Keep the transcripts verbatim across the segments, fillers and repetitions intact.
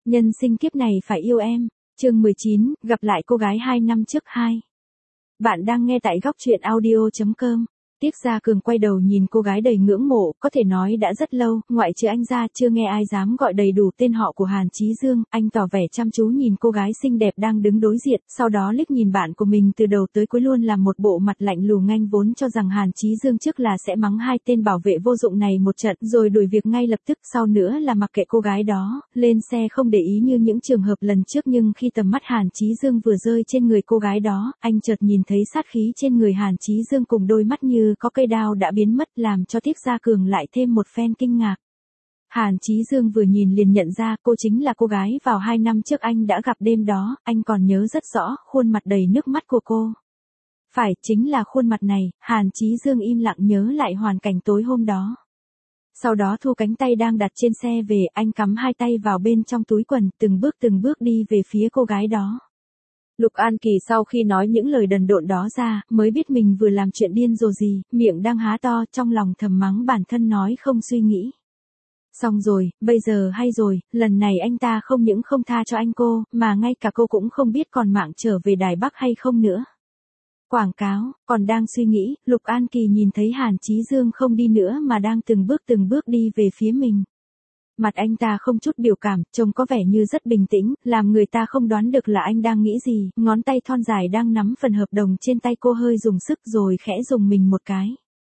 Nhân sinh kiếp này phải yêu em. Chương mười chín, gặp lại cô gái hai năm trước hai. Bạn đang nghe tại góc truyện audio chấm com. Tiếc Gia Cường quay đầu nhìn cô gái đầy ngưỡng mộ, có thể nói đã rất lâu, ngoại trừ anh ra chưa nghe ai dám gọi đầy đủ tên họ của Hàn Chí Dương. Anh tỏ vẻ chăm chú nhìn cô gái xinh đẹp đang đứng đối diện, sau đó liếc nhìn bạn của mình từ đầu tới cuối luôn làm một bộ mặt lạnh lùng nganh vốn cho rằng Hàn Chí Dương trước là sẽ mắng hai tên bảo vệ vô dụng này một trận rồi đuổi việc ngay lập tức, sau nữa là mặc kệ cô gái đó, lên xe không để ý như những trường hợp lần trước. Nhưng khi tầm mắt Hàn Chí Dương vừa rơi trên người cô gái đó, anh chợt nhìn thấy sát khí trên người Hàn Chí Dương cùng đôi mắt như có cây đao đã biến mất, làm cho Tiếc Gia Cường lại thêm một phen kinh ngạc. Hàn Chí Dương vừa nhìn liền nhận ra cô chính là cô gái vào hai năm trước anh đã gặp đêm đó, anh còn nhớ rất rõ khuôn mặt đầy nước mắt của cô. Phải, chính là khuôn mặt này. Hàn Chí Dương im lặng nhớ lại hoàn cảnh tối hôm đó. Sau đó thu cánh tay đang đặt trên xe về, anh cắm hai tay vào bên trong túi quần, từng bước từng bước đi về phía cô gái đó. Lục An Kỳ sau khi nói những lời đần độn đó ra, mới biết mình vừa làm chuyện điên rồ gì, miệng đang há to, trong lòng thầm mắng bản thân nói không suy nghĩ. Xong rồi, bây giờ hay rồi, lần này anh ta không những không tha cho anh cô, mà ngay cả cô cũng không biết còn mạng trở về Đài Bắc hay không nữa. Quảng cáo, còn đang suy nghĩ, Lục An Kỳ nhìn thấy Hàn Chí Dương không đi nữa mà đang từng bước từng bước đi về phía mình. Mặt anh ta không chút biểu cảm, trông có vẻ như rất bình tĩnh, làm người ta không đoán được là anh đang nghĩ gì. Ngón tay thon dài đang nắm phần hợp đồng trên tay cô hơi dùng sức rồi khẽ dùng mình một cái.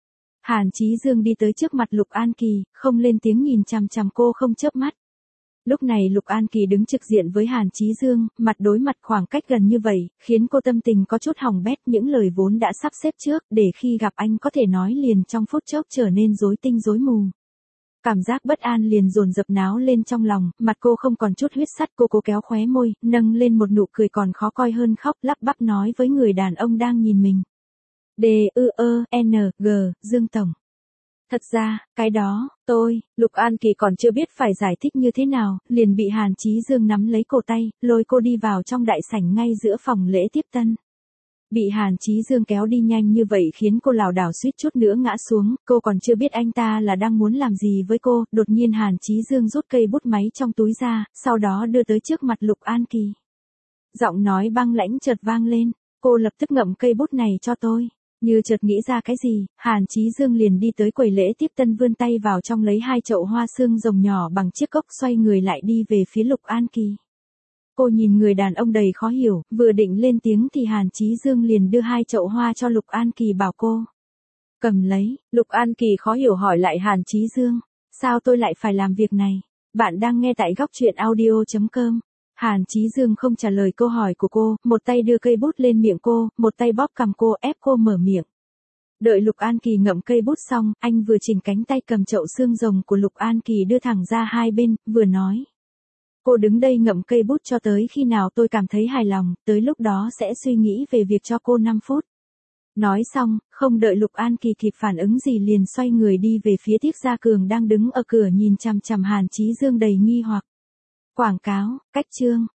Hàn Chí Dương đi tới trước mặt Lục An Kỳ, không lên tiếng, nhìn chằm chằm cô không chớp mắt. Lúc này Lục An Kỳ đứng trực diện với Hàn Chí Dương, mặt đối mặt khoảng cách gần như vậy, khiến cô tâm tình có chút hỏng bét. Những lời vốn đã sắp xếp trước, để khi gặp anh có thể nói liền trong phút chốc trở nên rối tinh rối mù. Cảm giác bất an liền dồn dập náo lên trong lòng, mặt cô không còn chút huyết sắt, cô cố kéo khóe môi, nâng lên một nụ cười còn khó coi hơn khóc, lắp bắp nói với người đàn ông đang nhìn mình. D, ư, ơ, N, G, Dương Tổng. Thật ra, cái đó, tôi, Lục An Kỳ còn chưa biết phải giải thích như thế nào, liền bị Hàn Chí Dương nắm lấy cổ tay, lôi cô đi vào trong đại sảnh ngay giữa phòng lễ tiếp tân. Bị Hàn Chí Dương kéo đi nhanh như vậy khiến cô lảo đảo suýt chút nữa ngã xuống, cô còn chưa biết anh ta là đang muốn làm gì với cô, đột nhiên Hàn Chí Dương rút cây bút máy trong túi ra, sau đó đưa tới trước mặt Lục An Kỳ. Giọng nói băng lãnh chợt vang lên, cô lập tức ngậm cây bút này cho tôi. Như chợt nghĩ ra cái gì, Hàn Chí Dương liền đi tới quầy lễ tiếp tân, vươn tay vào trong lấy hai chậu hoa xương rồng nhỏ bằng chiếc cốc, xoay người lại đi về phía Lục An Kỳ. Cô nhìn người đàn ông đầy khó hiểu, vừa định lên tiếng thì Hàn Chí Dương liền đưa hai chậu hoa cho Lục An Kỳ bảo cô cầm lấy. Lục An Kỳ khó hiểu hỏi lại Hàn Chí Dương, sao tôi lại phải làm việc này? Bạn đang nghe tại góc truyện audio chấm com. Hàn Chí Dương không trả lời câu hỏi của cô, một tay đưa cây bút lên miệng cô, một tay bóp cằm cô, ép cô mở miệng. Đợi Lục An Kỳ ngậm cây bút xong, anh vừa chỉnh cánh tay cầm chậu xương rồng của Lục An Kỳ đưa thẳng ra hai bên, vừa nói. Cô đứng đây ngậm cây bút cho tới khi nào tôi cảm thấy hài lòng, tới lúc đó sẽ suy nghĩ về việc cho cô năm phút. Nói xong, không đợi Lục An Kỳ kịp phản ứng gì liền xoay người đi về phía Tiếc Gia Cường đang đứng ở cửa nhìn chằm chằm Hàn Chí Dương đầy nghi hoặc. Quảng cáo, cách chương.